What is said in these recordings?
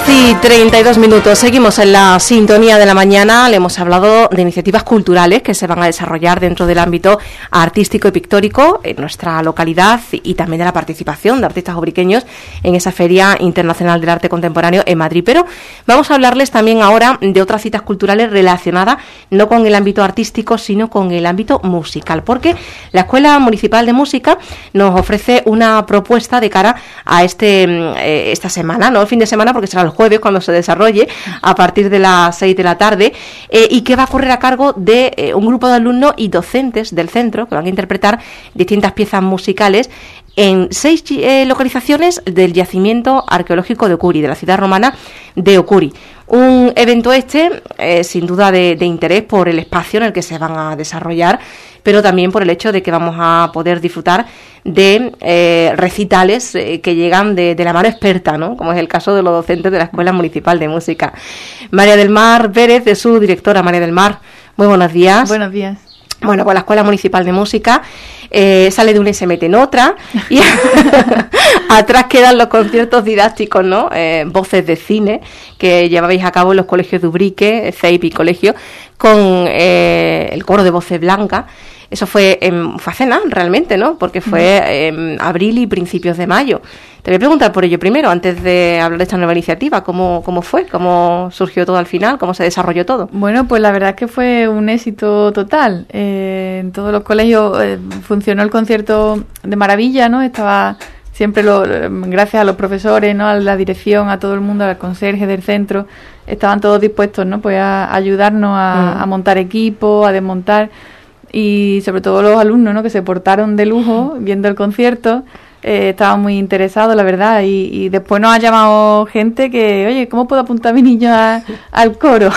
10:32. Seguimos en la sintonía de la mañana. Le hemos hablado de iniciativas culturales que se van a desarrollar dentro del ámbito artístico y pictórico en nuestra localidad y también de la participación de artistas obriqueños en esa Feria Internacional del Arte Contemporáneo en Madrid. Pero vamos a hablarles también ahora de otras citas culturales relacionadas no con el ámbito artístico, sino con el ámbito musical, porque la Escuela Municipal de Música nos ofrece una propuesta de cara a esta semana, no el fin de semana, porque será el jueves cuando se desarrolle a partir de las 6 de la tarde, y que va a correr a cargo de un grupo de alumnos y docentes del centro que van a interpretar distintas piezas musicales en 6 localizaciones del yacimiento arqueológico de Ocuri, de la ciudad romana de Ocuri. Un evento sin duda de interés por el espacio en el que se van a desarrollar, pero también por el hecho de que vamos a poder disfrutar de recitales que llegan de la mano experta, ¿no? Como es el caso de los docentes de la Escuela Municipal de Música. María del Mar Pérez, de su directora. María del Mar, muy buenos días. Buenos días. Bueno, pues la Escuela Municipal de Música sale de una y se mete en otra, y atrás quedan los conciertos didácticos, ¿no? Voces de cine que llevabais a cabo en los colegios de Ubrique, CEIP y colegio, con el coro de voces blancas. Eso fue hace nada, realmente, ¿no? Porque fue en abril y principios de mayo. Te voy a preguntar por ello primero, antes de hablar de esta nueva iniciativa. ¿Cómo fue? ¿Cómo surgió todo al final? ¿Cómo se desarrolló todo? Bueno, pues la verdad es que fue un éxito total. En todos los colegios funcionó el concierto de maravilla, ¿no? Estaba siempre, gracias a los profesores, ¿no? A la dirección, a todo el mundo, al conserje del centro, estaban todos dispuestos, ¿no? Pues a ayudarnos a montar equipo, a desmontar. Y sobre todo los alumnos, ¿no? Que se portaron de lujo viendo el concierto, estaban muy interesados, la verdad, y después nos ha llamado gente que, oye, ¿cómo puedo apuntar a mi niño al coro?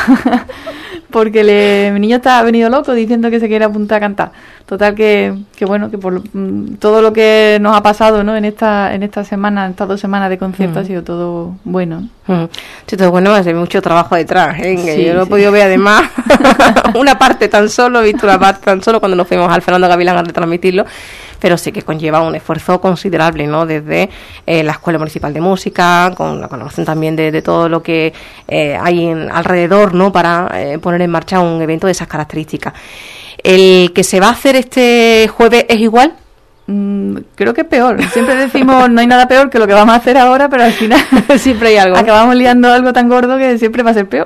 Porque mi niño ha venido loco diciendo que se quiere apuntar a cantar. Total que bueno, que por todo lo que nos ha pasado, ¿no? En esta semana, en estas 2 semanas de concierto, ha sido todo bueno. Sí, todo bueno, hace mucho trabajo detrás, ¿eh? Sí, yo lo he podido ver además una parte tan solo, he visto una parte tan solo cuando nos fuimos al Fernando Gavilán a retransmitirlo, pero sí que conlleva un esfuerzo considerable, ¿no? Desde la Escuela Municipal de Música, con la colaboración también de todo lo que hay alrededor, ¿no? Para poner en marcha un evento de esas características. ¿El que se va a hacer este jueves es igual? Creo que es peor. Siempre decimos no hay nada peor que lo que vamos a hacer ahora, pero al final siempre hay algo. Acabamos liando algo tan gordo que siempre va a ser peor.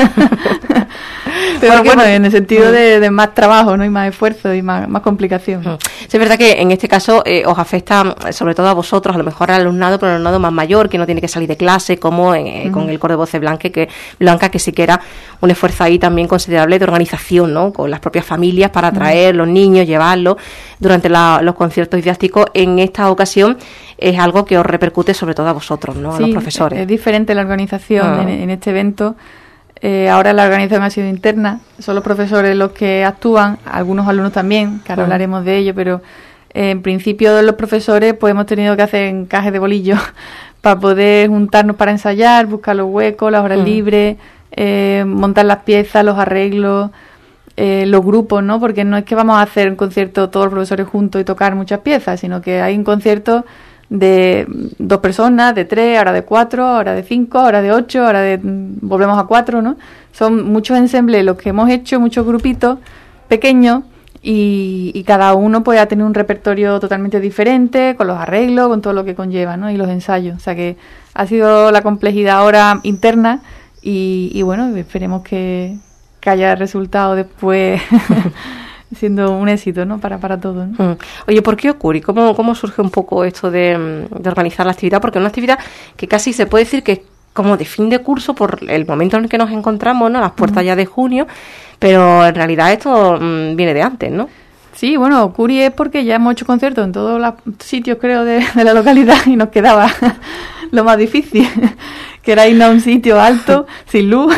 Pero bueno, en el sentido de más trabajo, ¿no? Y más esfuerzo y más complicación. Sí, es verdad que en este caso os afecta sobre todo a vosotros, a lo mejor al alumnado, pero al alumnado más mayor, que no tiene que salir de clase, como con el coro de voces blanca, que sí que era un esfuerzo ahí también considerable de organización, ¿no? Con las propias familias para traer los niños, llevarlos durante los conciertos didácticos. En esta ocasión es algo que os repercute sobre todo a vosotros, ¿no? A los profesores. Es diferente la organización en este evento. Ahora la organización ha sido interna, son los profesores los que actúan, algunos alumnos también, que ahora hablaremos de ello, pero en principio los profesores pues hemos tenido que hacer encajes de bolillos para poder juntarnos para ensayar, buscar los huecos, las horas libres, montar las piezas, los arreglos, los grupos, ¿no? Porque no es que vamos a hacer un concierto todos los profesores juntos y tocar muchas piezas, sino que hay un concierto de 2 personas, de 3, ahora de 4, ahora de 5, ahora de 8, ahora volvemos a 4, ¿no? Son muchos ensembles los que hemos hecho, muchos grupitos pequeños, y cada uno puede tener un repertorio totalmente diferente, con los arreglos, con todo lo que conlleva, ¿no? Y los ensayos. O sea que ha sido la complejidad ahora interna, y bueno, esperemos que haya resultado después siendo un éxito, ¿no? Para todos, ¿no? Oye, ¿por qué Ocuri? ¿Cómo surge un poco esto de organizar la actividad? Porque es una actividad que casi se puede decir que es como de fin de curso por el momento en el que nos encontramos, ¿no? Las puertas ya de junio, pero en realidad esto viene de antes, ¿no? Sí, bueno, Ocuri es porque ya hemos hecho conciertos en todos los sitios, creo, de la localidad, y nos quedaba lo más difícil, que era irnos a un sitio alto, sin luz.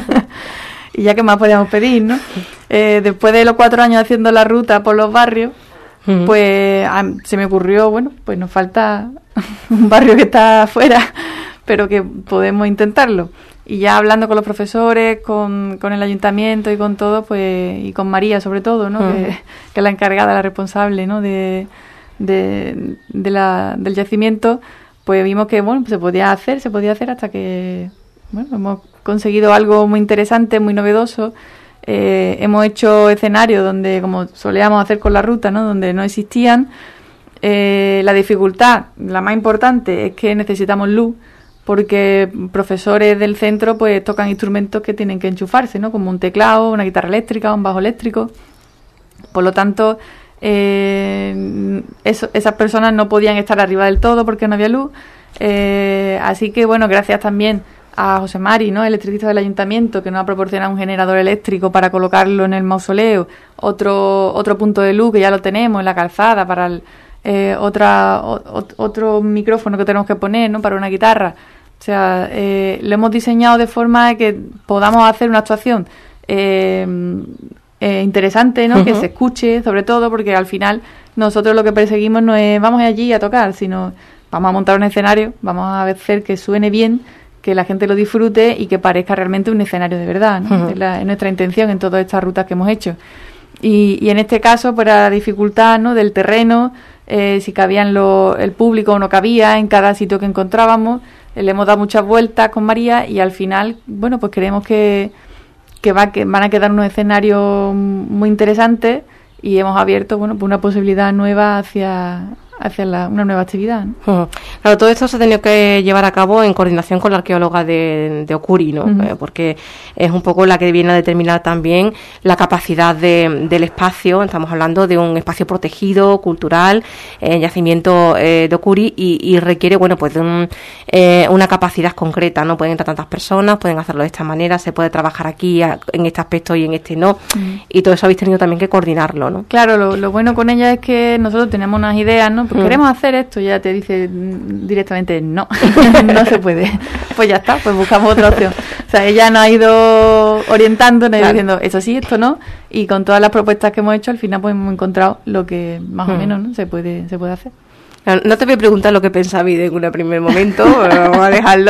Y ya que más podíamos pedir, ¿no? Después de los 4 años haciendo la ruta por los barrios, pues se me ocurrió, bueno, pues nos falta un barrio que está afuera, pero que podemos intentarlo. Y ya hablando con los profesores, con el ayuntamiento y con todo, pues, y con María sobre todo, ¿no? Que es la encargada, la responsable, ¿no? del yacimiento, pues vimos que, bueno, se podía hacer hasta que hemos conseguido algo muy interesante, muy novedoso. Hemos hecho escenarios donde, como solíamos hacer con la ruta, ¿no? Donde no existían. La dificultad, la más importante, es que necesitamos luz, porque profesores del centro pues tocan instrumentos que tienen que enchufarse, ¿no? Como un teclado, una guitarra eléctrica, un bajo eléctrico. Por lo tanto, esas personas no podían estar arriba del todo porque no había luz. Así que, bueno, gracias también a José Mari, ¿no? Electricista del ayuntamiento, que nos ha proporcionado un generador eléctrico para colocarlo en el mausoleo, otro punto de luz que ya lo tenemos en la calzada para otro micrófono que tenemos que poner, ¿no? Para una guitarra. O sea, lo hemos diseñado de forma que podamos hacer una actuación interesante, ¿no? Que se escuche, sobre todo, porque al final nosotros lo que perseguimos no es vamos allí a tocar, sino vamos a montar un escenario, vamos a hacer que suene bien, que la gente lo disfrute y que parezca realmente un escenario de verdad, ¿no? Es nuestra intención en todas estas rutas que hemos hecho. Y en este caso, pues la dificultad, ¿no? Del terreno, si cabían el público o no cabía en cada sitio que encontrábamos, le hemos dado muchas vueltas con María y al final, bueno, pues creemos que van a quedar unos escenarios muy interesantes y hemos abierto, bueno, pues una posibilidad nueva hacia una nueva actividad, ¿no? Claro, todo esto se ha tenido que llevar a cabo en coordinación con la arqueóloga de Ocuri, ¿no? Porque es un poco la que viene a determinar también la capacidad del espacio. Estamos hablando de un espacio protegido, cultural, yacimiento de Ocuri y requiere, bueno, pues de una capacidad concreta, ¿no? Pueden entrar tantas personas, pueden hacerlo de esta manera, se puede trabajar aquí en este aspecto y en este no, y todo eso habéis tenido también que coordinarlo, ¿no? Claro, lo bueno con ella es que nosotros tenemos unas ideas, ¿no? Pues queremos hacer esto, y ella te dice directamente no, no se puede. Pues ya está, pues buscamos otra opción. O sea, ella nos ha ido orientando, nos ha ido diciendo esto sí, esto no, y con todas las propuestas que hemos hecho, al final pues hemos encontrado lo que más o menos, ¿no? se puede hacer. No te voy a preguntar lo que pensabais en un primer momento, vamos a dejarlo.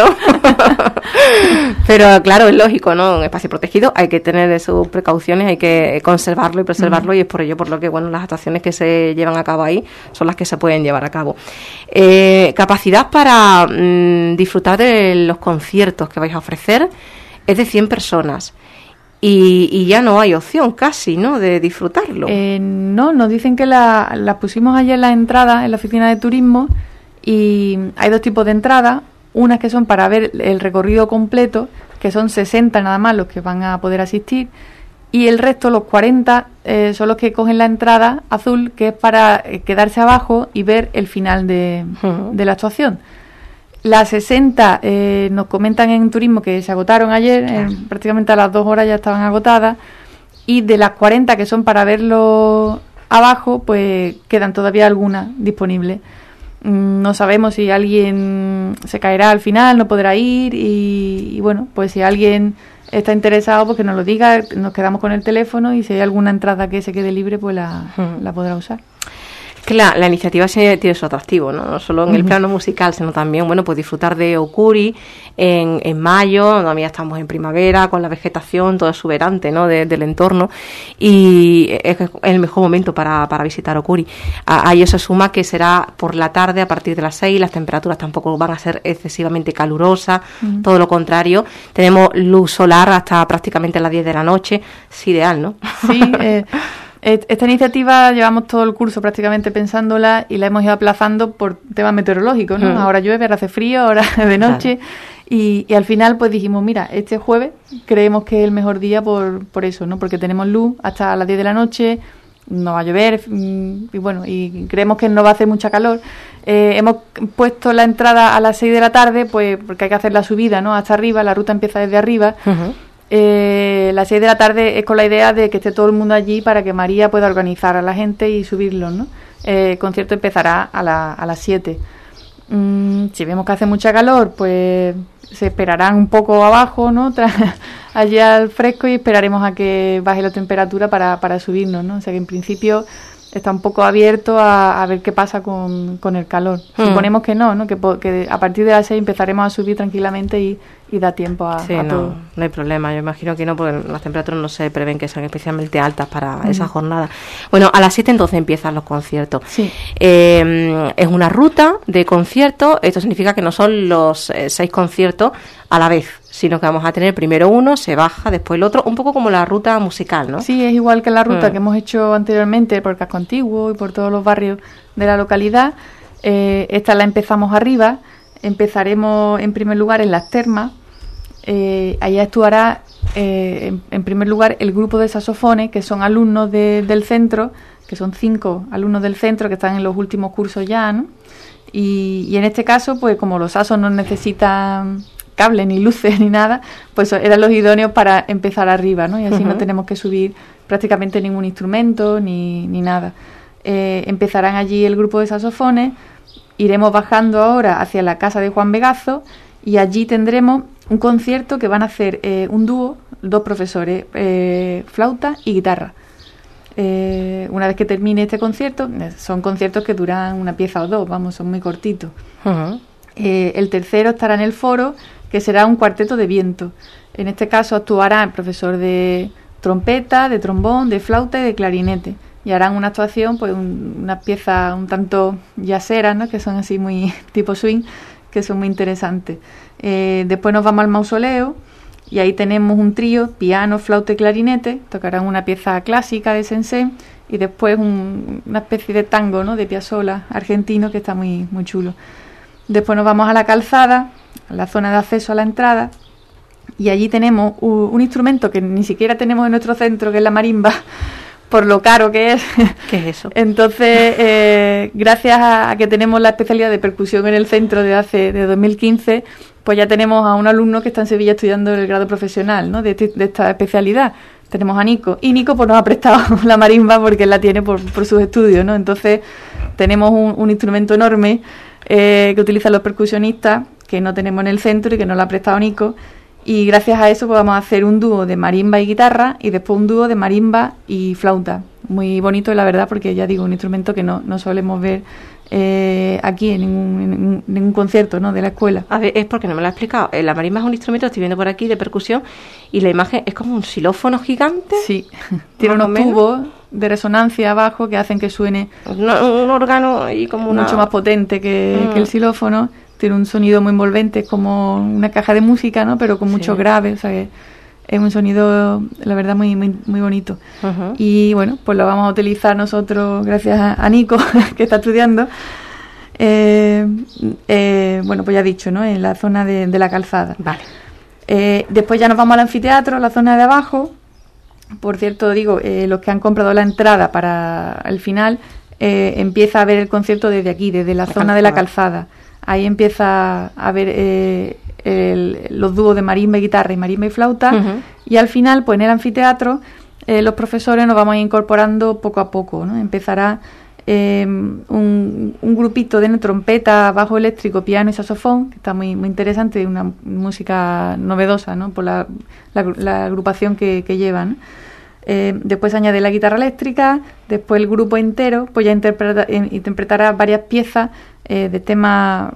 Pero claro, es lógico, ¿no? Un espacio protegido, hay que tener sus precauciones, hay que conservarlo y preservarlo, y es por ello por lo que, bueno, las actuaciones que se llevan a cabo ahí son las que se pueden llevar a cabo. Capacidad para disfrutar de los conciertos que vais a ofrecer es de 100 personas. Y ya no hay opción casi, ¿no?, de disfrutarlo. No, nos dicen que las pusimos ayer en la entrada en la oficina de turismo, y hay dos tipos de entradas, unas que son para ver el recorrido completo, que son 60 nada más los que van a poder asistir, y el resto, los 40, son los que cogen la entrada azul, que es para quedarse abajo y ver el final de la actuación. Las 60 nos comentan en turismo que se agotaron ayer, prácticamente a las 2 horas ya estaban agotadas, y de las 40 que son para verlo abajo, pues quedan todavía algunas disponibles. No sabemos si alguien se caerá al final, no podrá ir, y bueno, pues si alguien está interesado, pues que nos lo diga, nos quedamos con el teléfono, y si hay alguna entrada que se quede libre, pues la podrá usar. Que la iniciativa tiene su atractivo, no solo en el plano musical, sino también, bueno, pues disfrutar de Ocuri en mayo, todavía estamos en primavera, con la vegetación toda exuberante, ¿no?, del entorno, y es el mejor momento para visitar Ocuri. A ello se suma que será por la tarde a partir de las 6, las temperaturas tampoco van a ser excesivamente calurosas, todo lo contrario, tenemos luz solar hasta prácticamente las 10 de la noche, es ideal, ¿no? Sí, esta iniciativa llevamos todo el curso prácticamente pensándola, y la hemos ido aplazando por temas meteorológicos, ¿no? Ahora llueve, ahora hace frío, ahora de noche, claro. Y al final pues dijimos, mira, este jueves creemos que es el mejor día por eso, ¿no? Porque tenemos luz hasta las 10 de la noche, no va a llover, y bueno, y creemos que no va a hacer mucha calor. Hemos puesto la entrada a las 6 de la tarde, pues porque hay que hacer la subida, ¿no?, hasta arriba, la ruta empieza desde arriba. Las 6 de la tarde es con la idea de que esté todo el mundo allí para que María pueda organizar a la gente y subirlos, ¿no? El concierto empezará a las 7. Si vemos que hace mucha calor, pues se esperarán un poco abajo, ¿no?, allí al fresco, y esperaremos a que baje la temperatura para subirnos, ¿no? O sea que en principio está un poco abierto a ver qué pasa con el calor. Suponemos que no, que a partir de las 6 empezaremos a subir tranquilamente y da tiempo a todo. No hay problema, yo imagino que no, porque las temperaturas no se prevén que sean especialmente altas para esa jornada. Bueno, a las 7 entonces empiezan los conciertos. Sí. Es una ruta de conciertos, esto significa que no son los 6 conciertos a la vez, sino que vamos a tener primero uno, se baja, después el otro, un poco como la ruta musical, ¿no? Sí, es igual que la ruta que hemos hecho anteriormente por Casco Antiguo y por todos los barrios de la localidad. Esta la empezamos arriba, empezaremos en primer lugar en las termas. Allá actuará en primer lugar el grupo de saxofones, que son alumnos del centro, que son 5 alumnos del centro que están en los últimos cursos ya, ¿no? Y en este caso, pues como los saxos no necesitan cables ni luces ni nada, pues eran los idóneos para empezar arriba, ¿no? Y así no tenemos que subir prácticamente ningún instrumento ni nada. Empezarán allí el grupo de saxofones, iremos bajando ahora hacia la casa de Juan Vegazo y allí tendremos un concierto que van a hacer un dúo, 2 profesores, flauta y guitarra. Una vez que termine este concierto, son conciertos que duran una pieza o 2, vamos, son muy cortitos. El tercero estará en el foro, que será un cuarteto de viento. En este caso actuará el profesor de trompeta, de trombón, de flauta y de clarinete. Y harán una actuación, pues unas piezas un tanto jazzeras, ¿no? Que son así muy tipo swing, que son muy interesantes. Después nos vamos al mausoleo y ahí tenemos un trío, piano, flauta y clarinete. Tocarán una pieza clásica de Sensei y después una especie de tango, ¿no? De Piazzolla argentino, que está muy, muy chulo. Después nos vamos a la calzada, a la zona de acceso a la entrada, y allí tenemos un instrumento que ni siquiera tenemos en nuestro centro, que es la marimba, por lo caro que es. ¿Qué es eso? Entonces, gracias a que tenemos la especialidad de percusión en el centro de 2015, pues ya tenemos a un alumno que está en Sevilla estudiando el grado profesional, ¿no? de esta especialidad. Tenemos a Nico, y Nico pues nos ha prestado la marimba porque él la tiene por sus estudios, ¿no? Entonces tenemos un instrumento enorme que utilizan los percusionistas, que no tenemos en el centro y que nos lo ha prestado Nico. Y gracias a eso pues vamos a hacer un dúo de marimba y guitarra y después un dúo de marimba y flauta. Muy bonito, la verdad, porque ya digo, un instrumento que no solemos ver aquí en ningún concierto, ¿no? De la escuela. A ver, es porque no me lo ha explicado. La marimba es un instrumento, estoy viendo por aquí, de percusión, y la imagen es como un xilófono gigante. Sí, tiene unos tubos de resonancia abajo que hacen que suene un órgano y como mucho más potente que el xilófono. Tiene un sonido muy envolvente, es como una caja de música, ¿no? Pero con mucho grave, o sea que es un sonido, la verdad, muy, muy, muy bonito. Y bueno, pues lo vamos a utilizar nosotros gracias a Nico, que está estudiando. Bueno, pues ya he dicho, ¿no? En la zona de la calzada. Vale. Después ya nos vamos al anfiteatro, la zona de abajo. Por cierto, digo, los que han comprado la entrada para el final, empieza a ver el concierto desde aquí, desde la zona de la calzada. Ahí empieza a ver los dúos de marimba y guitarra y marimba y flauta. Y al final, pues en el anfiteatro, los profesores nos vamos incorporando poco a poco, ¿no? Empezará un grupito de trompeta, bajo eléctrico, piano y saxofón, que está muy, muy interesante, una música novedosa, ¿no? Por la agrupación que llevan. Después se añade la guitarra eléctrica, después el grupo entero pues ya interpretará varias piezas de tema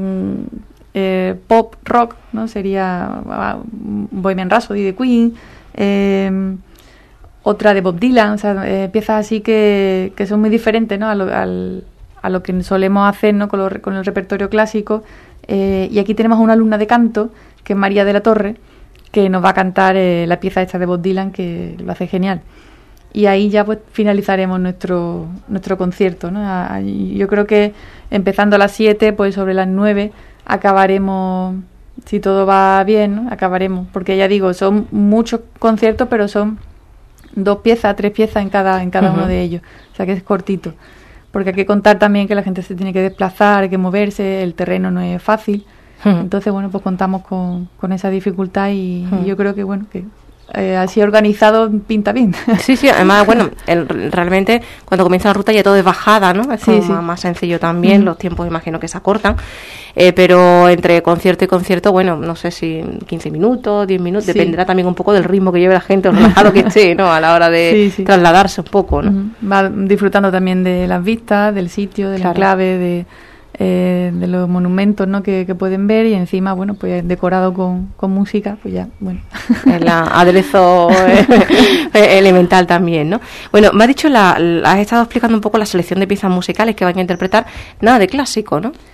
pop, rock, ¿no? Sería Bohemian Rhapsody de Queen, otra de Bob Dylan, o sea, piezas así que son muy diferentes, ¿no? a lo que solemos hacer, ¿no? con el repertorio clásico. Y aquí tenemos a una alumna de canto, que es María de la Torre, que nos va a cantar la pieza esta de Bob Dylan, que lo hace genial. Y ahí ya pues finalizaremos nuestro concierto, ¿no? Yo creo que empezando a las 7, pues sobre las 9 acabaremos, si todo va bien, ¿no? Acabaremos, porque ya digo, son muchos conciertos, pero son 2 piezas, 3 piezas en cada uno de ellos, o sea que es cortito, porque hay que contar también que la gente se tiene que desplazar, hay que moverse, el terreno no es fácil. Entonces, bueno, pues contamos con esa dificultad y yo creo que, bueno, que así organizado pinta bien. Sí, además, bueno, realmente cuando comienza la ruta ya todo es bajada, ¿no? Es como más sencillo también, los tiempos imagino que se acortan, pero entre concierto y concierto, bueno, no sé si 15 minutos, 10 minutos, dependerá también un poco del ritmo que lleve la gente, o relajado que esté, ¿no? A la hora de trasladarse un poco, ¿no? Va disfrutando también de las vistas, del sitio, del enclave, de los monumentos, ¿no? que pueden ver, y encima, bueno, pues decorado con música, pues ya, bueno. El aderezo elemental también, ¿no? Bueno, me ha dicho, has estado explicando un poco la selección de piezas musicales que van a interpretar, nada de clásico, ¿no?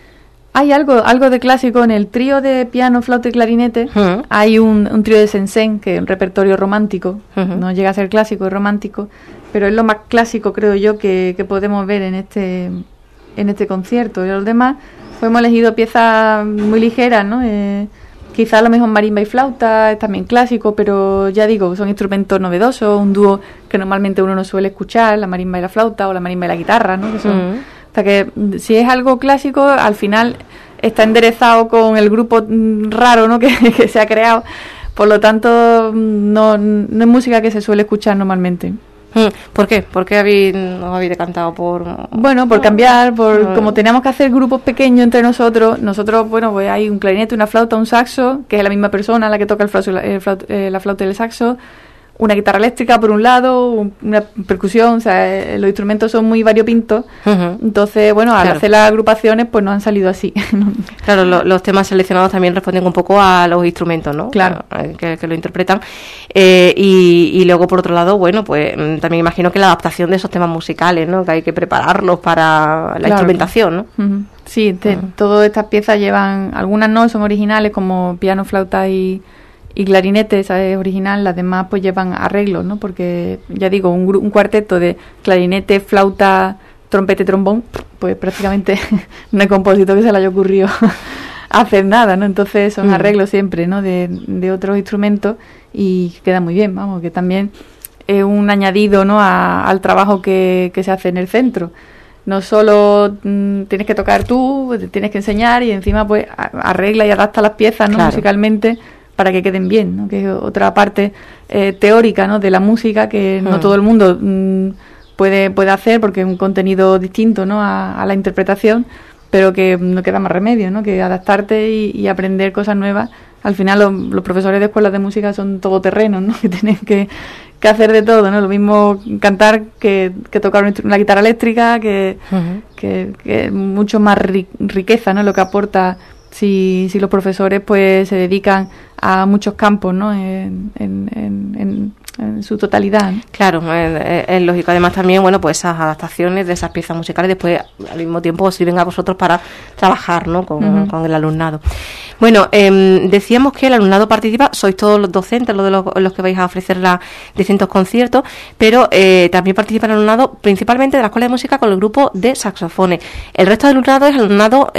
Hay algo de clásico en el trío de piano, flauta y clarinete. Hay un trío de Sensen, que es un repertorio romántico. No llega a ser clásico, es romántico, pero es lo más clásico, creo yo, que podemos ver en este concierto. Y los demás, pues hemos elegido piezas muy ligeras, ¿no? Quizá a lo mejor marimba y flauta es también clásico, pero ya digo, son instrumentos novedosos, un dúo que normalmente uno no suele escuchar, la marimba y la flauta, o la marimba y la guitarra, ¿no? Que son... O sea que si es algo clásico, al final está enderezado con el grupo raro, ¿no? que se ha creado. Por lo tanto, no es música que se suele escuchar normalmente. ¿Por qué? ¿Por qué os habéis decantado por...? Bueno, por cambiar, como teníamos que hacer grupos pequeños entre nosotros, bueno, pues hay un clarinete, una flauta, un saxo, que es la misma persona la que toca la flauta y el saxo, una guitarra eléctrica por un lado, una percusión, o sea, los instrumentos son muy variopintos. Entonces, bueno, al hacer las agrupaciones, pues no han salido así. Claro, los temas seleccionados también responden un poco a los instrumentos, ¿no? Claro. Que lo interpretan. Y luego, por otro lado, bueno, pues también imagino que la adaptación de esos temas musicales, ¿no? Que hay que prepararlos para la instrumentación, ¿no? Sí, todas estas piezas llevan, algunas no son originales, como piano, flauta y clarinete, esa es original, las demás pues llevan arreglos, ¿no? Porque, ya digo, un cuarteto de clarinete, flauta, trompeta y trombón, pues prácticamente no hay compositor que se le haya ocurrido hacer nada, ¿no? Entonces son arreglos siempre, ¿no? De otros instrumentos y queda muy bien, vamos, que también es un añadido, ¿no? Al trabajo que se hace en el centro. No solo tienes que tocar tú, tienes que enseñar y encima pues arregla y adapta las piezas, ¿no? Claro. Musicalmente, para que queden bien, ¿no? Que es otra parte teórica, ¿no? De la música que no todo el mundo puede hacer porque es un contenido distinto, ¿no? a la interpretación, pero que no queda más remedio, ¿no? Que adaptarte y aprender cosas nuevas. Al final los profesores de escuelas de música son todoterrenos, ¿no? Que tienen que hacer de todo, ¿no? Lo mismo cantar que tocar una guitarra eléctrica, que mucho más riqueza, ¿no? Lo que aporta si los profesores pues se dedican a muchos campos, ¿no? En su totalidad, ¿no? Claro, es lógico. Además también, bueno, pues esas adaptaciones de esas piezas musicales después al mismo tiempo os sirven a vosotros para trabajar, ¿no? Con el alumnado. Bueno, decíamos que el alumnado participa, sois todos los docentes los que vais a ofrecer distintos conciertos, pero también participa el alumnado principalmente de la Escuela de Música con el grupo de saxofones. El resto del alumnado es alumnado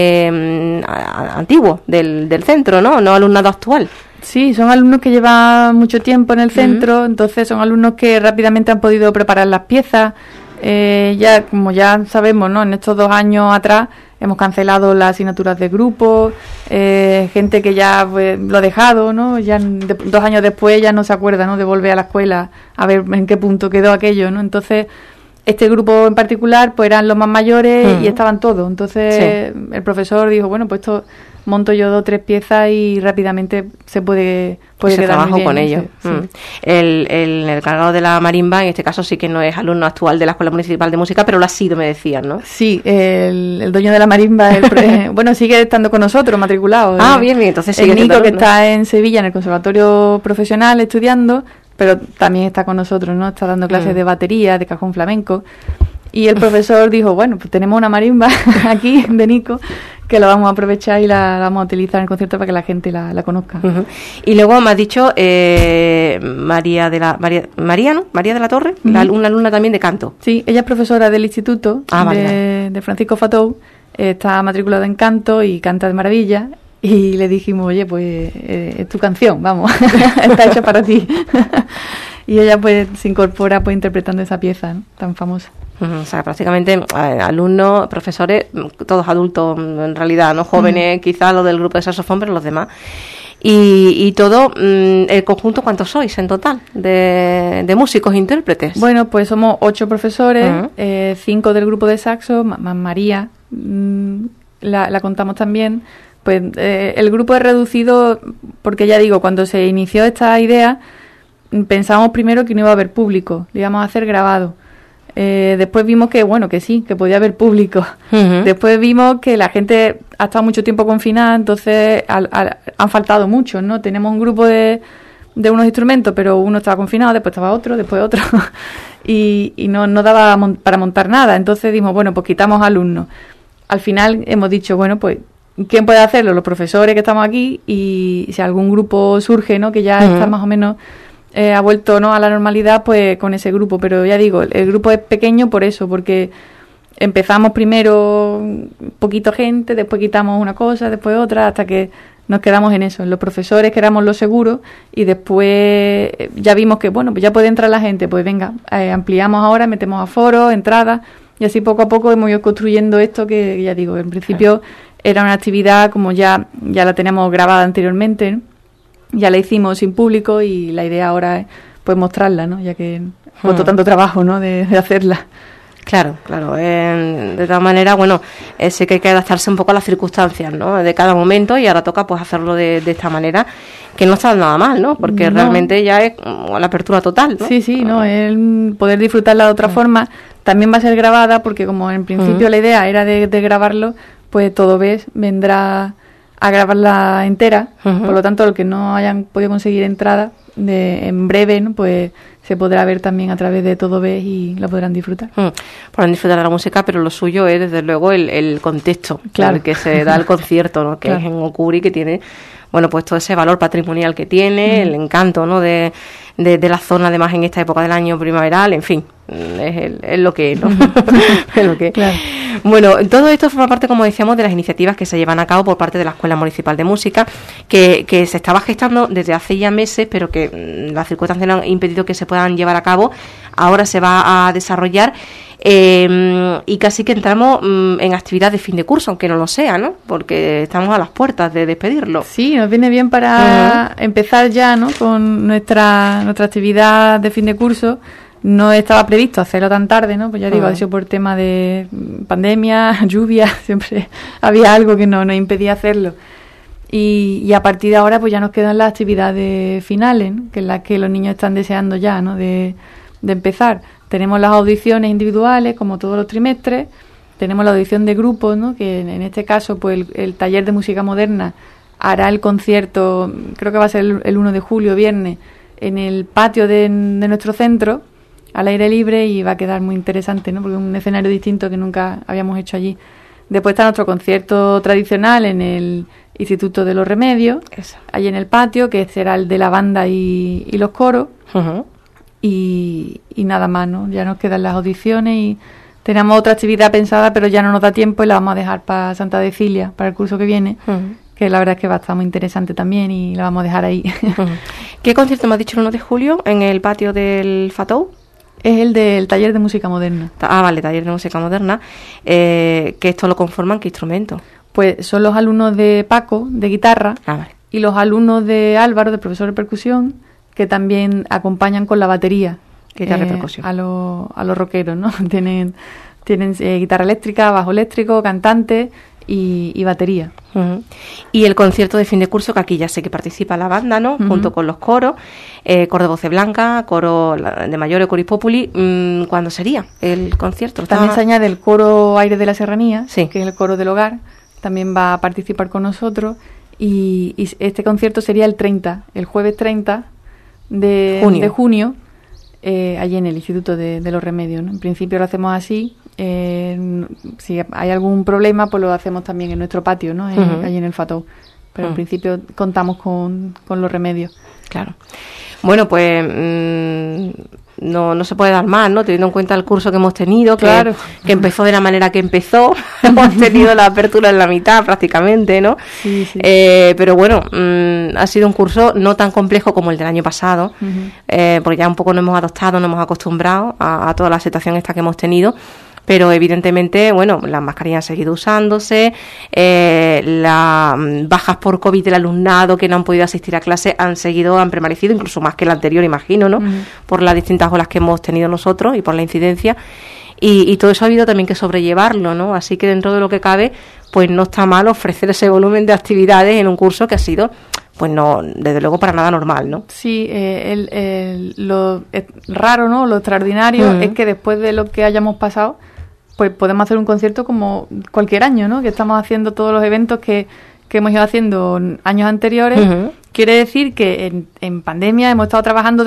antiguo del centro, ¿no? No alumnado actual. Sí, son alumnos que llevan mucho tiempo en el centro, entonces son alumnos que rápidamente han podido preparar las piezas. Como ya sabemos, ¿no? En estos 2 años atrás hemos cancelado las asignaturas de grupo, gente que ya pues, lo ha dejado, ¿no? Ya 2 años después ya no se acuerda, ¿no? De volver a la escuela a ver en qué punto quedó aquello, ¿no? Entonces, este grupo en particular pues eran los más mayores y estaban todos. Entonces, el profesor dijo, bueno, pues esto monto yo 2 o 3 piezas y rápidamente se puede quedar trabajo muy bien, con ellos. Sí. El encargado de la marimba, en este caso sí que no es alumno actual de la Escuela Municipal de Música, pero lo ha sido, me decían, ¿no? Sí, el dueño de la marimba, bueno, sigue estando con nosotros, matriculado. Bien, entonces sigue el Nico, que alumno. está en Sevilla, en el Conservatorio Profesional, estudiando, pero también está con nosotros, ¿no? Está dando clases de batería, de cajón flamenco. Y el profesor dijo, bueno, pues tenemos una marimba aquí de Nico, que la vamos a aprovechar y la vamos a utilizar en el concierto para que la gente la conozca. Y luego me has dicho María de la Torre, una alumna también de canto. Sí, ella es profesora del instituto de Francisco Fatou, está matriculada en canto y canta de maravilla. Y le dijimos, oye, pues es tu canción, vamos, está hecha para ti. Y ella pues se incorpora pues interpretando esa pieza, ¿no? Tan famosa. O sea, prácticamente alumnos, profesores, todos adultos en realidad, no jóvenes, quizás los del grupo de saxofón, pero los demás. Y todo, el conjunto, ¿cuántos sois en total de músicos e intérpretes? Bueno, pues somos 8 profesores, 5 del grupo de saxo, más María, la contamos también. Pues el grupo es reducido porque, ya digo, cuando se inició esta idea, pensábamos primero que no iba a haber público, lo íbamos a hacer grabado. Después vimos que, bueno, que sí, que podía haber público. Después vimos que la gente ha estado mucho tiempo confinada, entonces han faltado muchos, ¿no? Tenemos un grupo de unos instrumentos, pero uno estaba confinado, después estaba otro, después otro, y no daba para montar nada. Entonces dijimos, bueno, pues quitamos alumnos. al final hemos dicho, bueno, pues, ¿quién puede hacerlo? Los profesores que estamos aquí, y si algún grupo surge, ¿no? Que ya está más o menos ha vuelto, ¿no?, a la normalidad, pues con ese grupo. Pero ya digo, el grupo es pequeño por eso, porque empezamos primero poquito gente, después quitamos una cosa, después otra, hasta que nos quedamos en eso, en los profesores, que éramos los seguros, y después ya vimos que, bueno, pues ya puede entrar la gente, pues venga, ampliamos ahora, metemos aforos, entradas, y así poco a poco hemos ido construyendo esto que, ya digo, en principio era una actividad como ya la teníamos grabada anteriormente, ¿no? Ya la hicimos sin público, y la idea ahora es pues mostrarla, ¿no? Ya que costó tanto trabajo, ¿no?, de hacerla. Claro. De todas maneras, bueno, sé que hay que adaptarse un poco a las circunstancias, ¿no?, de cada momento, y ahora toca pues hacerlo de esta manera, que no está nada mal, ¿no? Porque realmente ya es la apertura total, ¿no? Sí, no, el poder disfrutarla de otra forma. También va a ser grabada, porque como en principio la idea era de grabarlo, pues Todo Ves vendrá a grabarla entera. Por lo tanto, los que no hayan podido conseguir entrada en breve, ¿no?, pues se podrá ver también a través de Todo Ves, y lo podrán disfrutar. Podrán disfrutar de la música, pero lo suyo es, desde luego, el contexto en el que se da el concierto, ¿no? Que es en Ocuri, que tiene, bueno, pues todo ese valor patrimonial que tiene, el encanto, ¿no?, de la zona, además en esta época del año primaveral, en fin, es lo que es, ¿no? Es lo que es. Claro. Bueno, todo esto forma parte, como decíamos, de las iniciativas que se llevan a cabo por parte de la Escuela Municipal de Música, que se estaba gestando desde hace ya meses, pero que las circunstancias han impedido que se puedan llevar a cabo. Ahora se va a desarrollar, y casi que entramos en actividad de fin de curso, aunque no lo sea, ¿no? Porque estamos a las puertas de despedirlo. Sí, nos viene bien para empezar ya, ¿no?, con nuestra actividad de fin de curso. No estaba previsto hacerlo tan tarde, ¿no? Pues ya digo, ha sido por tema de pandemia, lluvia, siempre había algo que nos impedía hacerlo. Y a partir de ahora pues ya nos quedan las actividades finales, ¿no?, que es las que los niños están deseando ya, ¿no?, de empezar. Tenemos las audiciones individuales, como todos los trimestres. Tenemos la audición de grupos, ¿no?, que en este caso pues el taller de música moderna hará el concierto, creo que va a ser el 1 de julio, viernes, en el patio de nuestro centro, al aire libre, y va a quedar muy interesante, ¿no?, porque es un escenario distinto que nunca habíamos hecho allí. Después está nuestro concierto tradicional en el Instituto de los Remedios, allí en el patio, que será el de la banda y los coros. Y nada más, ¿no? Ya nos quedan las audiciones, y tenemos otra actividad pensada, pero ya no nos da tiempo, y la vamos a dejar para Santa Cecilia, para el curso que viene, que la verdad es que va a estar muy interesante también, y la vamos a dejar ahí. ¿Qué concierto me has dicho el 1 de julio en el patio del Fatou? Es el del taller de música moderna. Vale, taller de música moderna. Que esto lo conforman, ¿qué instrumento? Pues son los alumnos de Paco, de guitarra, vale, y los alumnos de Álvaro, de profesor de percusión, que también acompañan con la batería. Guitarra de percusión. A los rockeros, ¿no? Tienen guitarra eléctrica, bajo eléctrico, cantante y batería. Y el concierto de fin de curso, que aquí ya sé que participa la banda, ¿no? Junto con los coros, coro de Voce Blanca, coro de mayores, Coris Populi. ¿Cuándo sería el concierto? También se añade el coro Aires de la Serranía, sí, que es el coro del hogar, también va a participar con nosotros, y este concierto sería el jueves 30 de junio, allí en el Instituto de los Remedios, ¿no? En principio lo hacemos así. Si hay algún problema, pues lo hacemos también en nuestro patio, ¿no? Allí en el Fatou. Pero en principio contamos con los Remedios. Claro. Bueno, pues no se puede dar más, ¿no? Teniendo en cuenta el curso que hemos tenido, que empezó de la manera que empezó. Hemos tenido la apertura en la mitad prácticamente, ¿no? Sí. Pero bueno, ha sido un curso no tan complejo como el del año pasado, porque ya un poco nos hemos adoptado, nos hemos acostumbrado a toda la situación esta que hemos tenido. Pero evidentemente, bueno, las mascarillas han seguido usándose, las bajas por COVID del alumnado que no han podido asistir a clase han permanecido, incluso más que la anterior, imagino, ¿no? Por las distintas olas que hemos tenido nosotros y por la incidencia. Y todo eso ha habido también que sobrellevarlo, ¿no? Así que dentro de lo que cabe, pues no está mal ofrecer ese volumen de actividades en un curso que ha sido, pues no, desde luego para nada normal, ¿no? Sí, lo raro, ¿no? Lo extraordinario es que después de lo que hayamos pasado, pues podemos hacer un concierto como cualquier año, ¿no? Que estamos haciendo todos los eventos que hemos ido haciendo años anteriores. Quiere decir que en pandemia hemos estado trabajando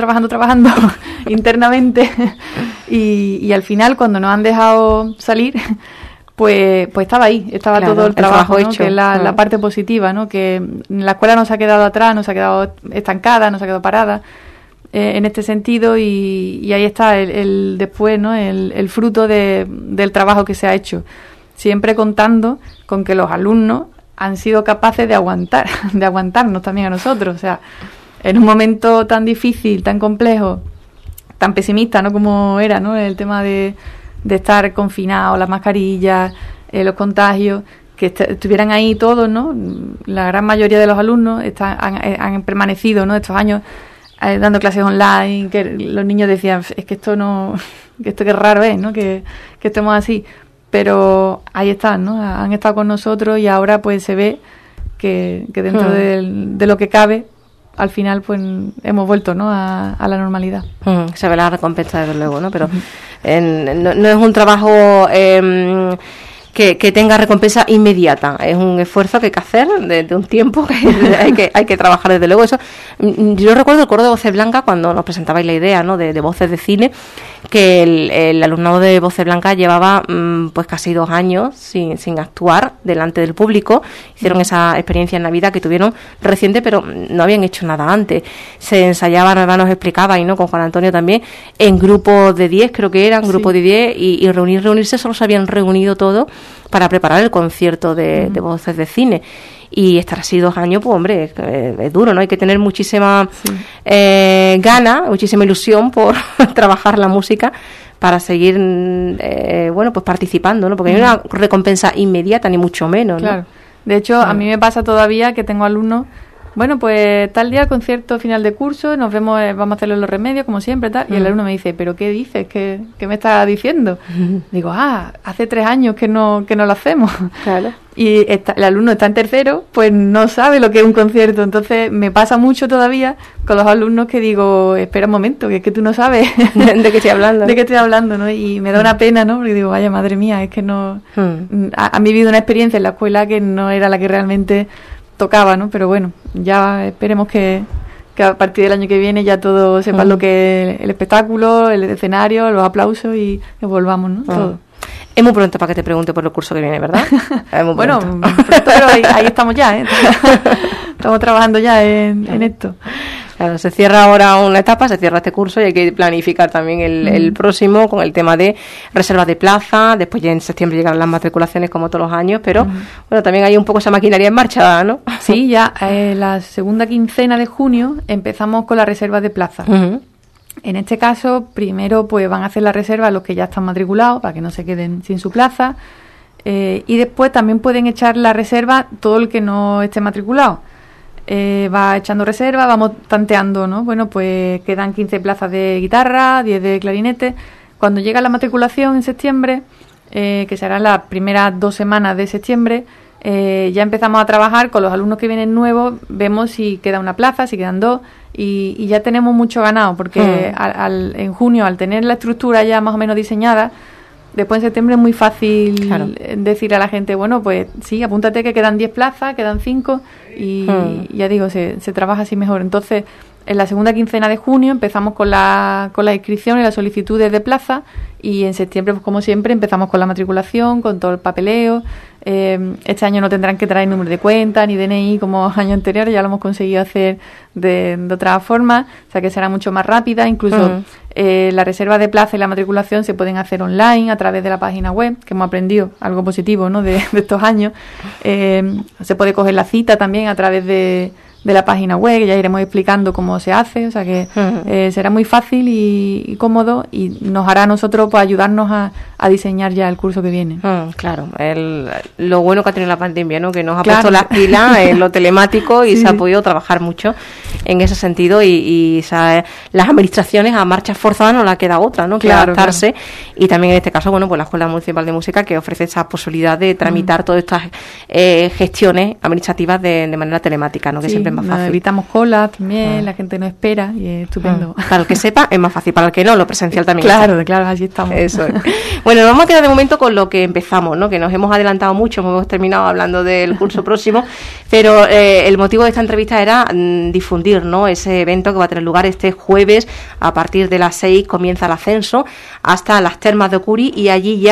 internamente y al final, cuando nos han dejado salir, pues estaba ahí, estaba todo el trabajo hecho, ¿no? Que es la parte positiva, ¿no? Que la escuela no se ha quedado atrás, no se ha quedado estancada, no se ha quedado parada en este sentido, y ahí está el después, ¿no? El fruto del trabajo que se ha hecho, siempre contando con que los alumnos han sido capaces de aguantarnos también a nosotros. O sea, en un momento tan difícil, tan complejo, tan pesimista, ¿no? Como era, ¿no? El tema de estar confinados, las mascarillas, los contagios, que estuvieran ahí todos, ¿no? La gran mayoría de los alumnos han permanecido, ¿no? Estos años dando clases online, que los niños decían, es que esto no, que esto que raro es, ¿no? Que estemos así. Pero ahí están, ¿no? Han estado con nosotros, y ahora pues se ve que dentro de lo que cabe, al final pues hemos vuelto, ¿no? a la normalidad. Se ve la recompensa, desde luego, ¿no? Pero no es un trabajo que tenga recompensa inmediata. Es un esfuerzo que hay que hacer de un tiempo, que hay que trabajar, desde luego. Eso, yo recuerdo el coro de Voces Blancas, cuando nos presentabais la idea, ¿no? de voces de cine, que el alumnado de Voces Blancas llevaba pues casi 2 años sin actuar delante del público. Hicieron esa experiencia en Navidad que tuvieron reciente, pero no habían hecho nada antes. Se ensayaban, además nos explicaba, y no, con Juan Antonio también, en grupos de 10, creo que eran, grupo de 10, y reunirse, solo se habían reunido todos para preparar el concierto de voces de cine. Y estar así 2 años, pues hombre, es duro, ¿no? Hay que tener muchísima gana, muchísima ilusión por trabajar la música para seguir, pues participando, ¿no? Porque no hay una recompensa inmediata, ni mucho menos, ¿no? Claro. De hecho, a mí me pasa todavía que tengo alumnos, bueno, pues tal día el concierto final de curso, nos vemos, vamos a hacerlo en Los Remedios, como siempre, tal, y el alumno me dice, ¿pero qué dices? ¿Qué me estás diciendo? Digo, hace 3 años que no lo hacemos. Claro. Y el alumno está en tercero, pues no sabe lo que es un concierto. Entonces me pasa mucho todavía con los alumnos que digo, espera un momento, que es que tú no sabes de qué estoy hablando. De qué estoy hablando, ¿no? Y me da una pena, ¿no? Porque digo, vaya, madre mía, es que no... Han vivido una experiencia en la escuela que no era la que realmente tocaba, ¿no? Pero bueno, ya esperemos que a partir del año que viene ya todos sepan lo que es el espectáculo, el escenario, los aplausos, y volvamos, ¿no? Todo. Es muy pronto para que te pregunte por el curso que viene, ¿verdad? Es muy bueno, pronto, pero ahí estamos ya, ¿eh? Estamos trabajando ya en esto. Claro, se cierra ahora una etapa, se cierra este curso, y hay que planificar también el próximo, con el tema de reservas de plaza. Después ya en septiembre llegarán las matriculaciones, como todos los años, pero bueno, también hay un poco esa maquinaria en marcha, ¿no? Sí, ya la segunda quincena de junio empezamos con la reserva de plaza. En este caso, primero pues van a hacer la reserva los que ya están matriculados, para que no se queden sin su plaza, y después también pueden echar la reserva todo el que no esté matriculado. Va echando reserva, vamos tanteando, ¿no? Bueno, pues quedan 15 plazas de guitarra, 10 de clarinete. Cuando llega la matriculación en septiembre, que serán las primeras 2 semanas de septiembre, ya empezamos a trabajar con los alumnos que vienen nuevos, vemos si queda una plaza, si quedan 2, y ya tenemos mucho ganado, porque en junio, al tener la estructura ya más o menos diseñada, después en septiembre es muy fácil decir a la gente, bueno, pues sí, apúntate que quedan 10 plazas, quedan 5, y ya digo, se trabaja así mejor. Entonces, en la segunda quincena de junio empezamos con la inscripción y las solicitudes de plaza, y en septiembre, pues como siempre, empezamos con la matriculación, con todo el papeleo. Este año no tendrán que traer número de cuenta ni DNI como años anteriores, ya lo hemos conseguido hacer de otra forma, o sea que será mucho más rápida. Incluso la reserva de plaza y la matriculación se pueden hacer online a través de la página web, que hemos aprendido algo positivo, ¿no? de estos años. Se puede coger la cita también a través de la página web, que ya iremos explicando cómo se hace, o sea que será muy fácil y cómodo, y nos hará a nosotros pues ayudarnos a diseñar ya el curso que viene. Claro, lo bueno que ha tenido la pandemia, ¿no? Que nos ha puesto las pilas en lo telemático, y se ha podido trabajar mucho en ese sentido, y las administraciones a marcha forzada no le queda otra, ¿no? Que adaptarse, y también en este caso, bueno, pues la Escuela Municipal de Música, que ofrece esa posibilidad de tramitar todas estas gestiones administrativas de manera telemática, ¿no? Que siempre es más fácil. Evitamos colas también, la gente no espera, y es estupendo. Para el que sepa es más fácil, para el que no, lo presencial también. Claro, así estamos. Eso es. Bueno, nos vamos a quedar de momento con lo que empezamos, ¿no? Que nos hemos adelantado mucho, hemos terminado hablando del curso próximo, pero el motivo de esta entrevista era difundir, ¿no? Ese evento que va a tener lugar este jueves a partir de las 6, comienza el ascenso hasta las Termas de Ocuri, y allí ya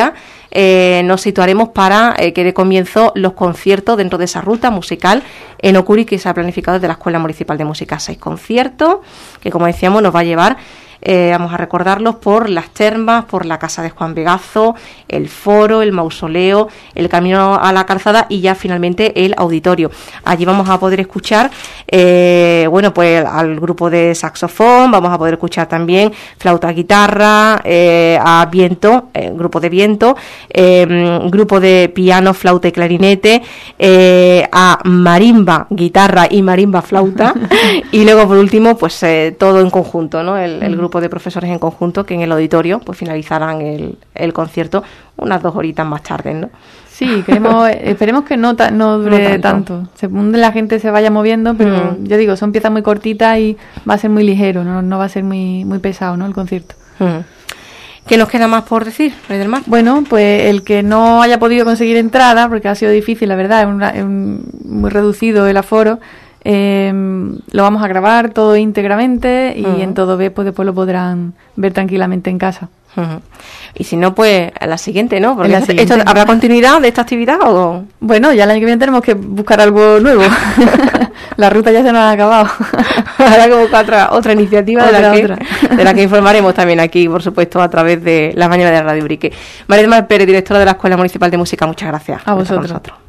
nos situaremos para que dé comienzo los conciertos dentro de esa ruta musical en Ocuri que se ha planificado desde la Escuela Municipal de Música. 6 conciertos que, como decíamos, nos va a llevar, vamos a recordarlos, por las termas, por la casa de Juan Vegazo, el foro, el mausoleo, el camino a la calzada y ya finalmente el auditorio. Allí vamos a poder escuchar pues al grupo de saxofón, vamos a poder escuchar también flauta, guitarra, a viento, grupo de viento, grupo de piano, flauta y clarinete, a marimba, guitarra y marimba, flauta y luego por último pues todo en conjunto, ¿no? El grupo de profesores en conjunto que en el auditorio pues finalizarán el concierto unas 2 horitas más tarde, ¿no? Sí, esperemos que no dure tanto. Según la gente se vaya moviendo, pero yo digo, son piezas muy cortitas y va a ser muy ligero, no va a ser muy pesado, ¿no? El concierto. ¿Qué nos queda más por decir, Rey del Mar? Bueno, pues el que no haya podido conseguir entrada, porque ha sido difícil, la verdad, es muy reducido el aforo, lo vamos a grabar todo íntegramente y en Todo B pues después lo podrán ver tranquilamente en casa. Y si no, pues a la siguiente, ¿no? Porque siguiente. ¿habrá continuidad de esta actividad o...? Bueno, ya el año que viene tenemos que buscar algo nuevo. La ruta ya se nos ha acabado. Habrá que buscar otra iniciativa de la que informaremos también aquí, por supuesto, a través de la mañana de Radio Urique. María del Mar Pérez, directora de la Escuela Municipal de Música, muchas gracias. A vosotros.